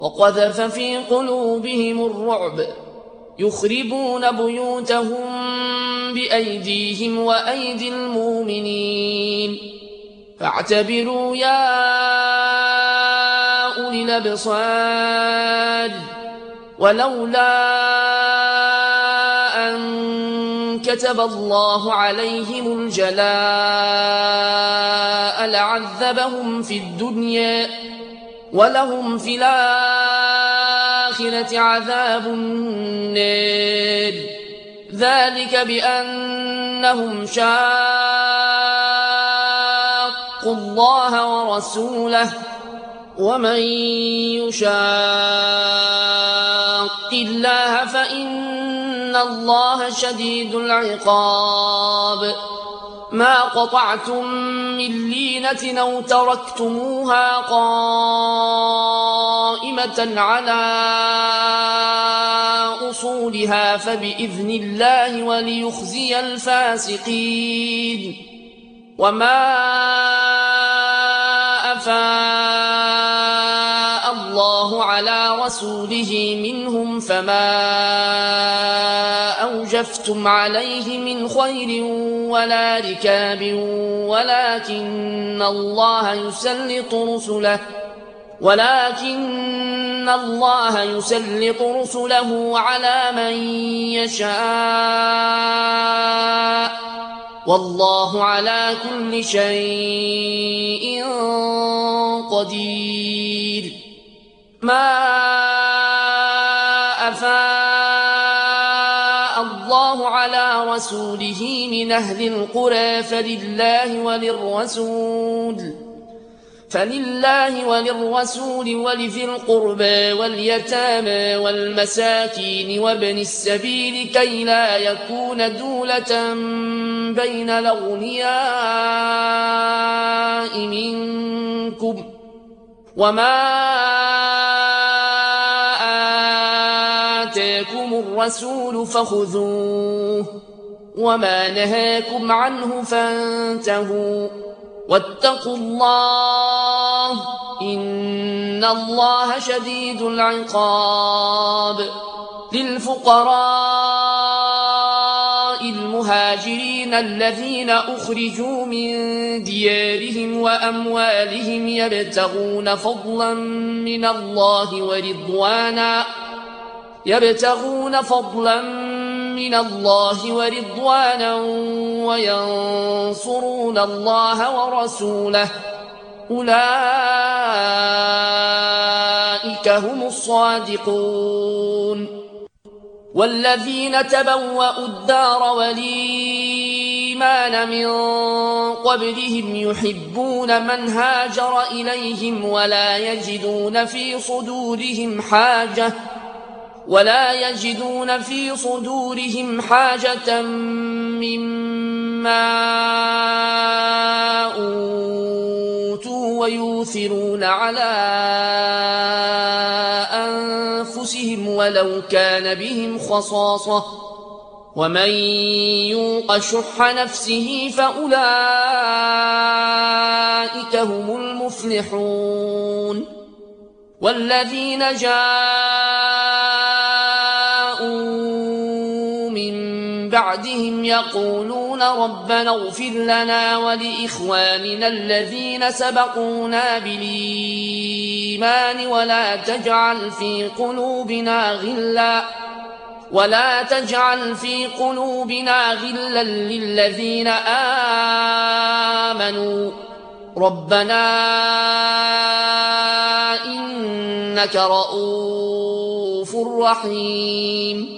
وقذف في قلوبهم الرعب يخربون بيوتهم بأيديهم وأيدي المؤمنين فاعتبروا يا أولي الأبصار ولولا أن كتب الله عليهم الجلاء لعذبهم في الدنيا ولهم في الآخرة عذاب النار ذلك بأنهم شاقوا الله ورسوله ومن يشاق الله فإن الله شديد العقاب ما قطعتم من لينة أو تركتموها قائمة على أصولها فبإذن الله وليخزي الفاسقين وما أفاء الله على رسوله منهم فما أوجفتم عليه من خير ولا ركاب ولكن الله يسلط رسله على من يشاء والله على كل شيء قدير ما أفاء الله على رسوله من أهل القرى فلله وللرسول ولذي القربى واليتامى والمساكين وابن السبيل كي لا يكون دولة بين الأغنياء منكم وما آتاكم الرسول فخذوه وما نهاكم عنه فانتهوا واتقوا الله إن الله شديد العقاب للفقراء المهاجرين الذين أخرجوا من ديارهم وأموالهم يبتغون فضلا من الله ورضوانا وينصرون الله ورسوله أولئك هم الصادقون والذين تبوأوا الدار والإيمان من قبلهم يحبون من هاجر إليهم ولا يجدون في صدورهم حاجة مما أوتوا ويؤثرون على أنفسهم ولو كان بهم خصاصة ومن يوق شح نفسه فأولئك هم المفلحون والذين جاءوا من بعدهم يقولون ربنا اغفر لنا ولإخواننا الذين سبقونا بالإيمان ولا تجعل في قلوبنا غلا للذين آمنوا ربنا إنك رؤوف رحيم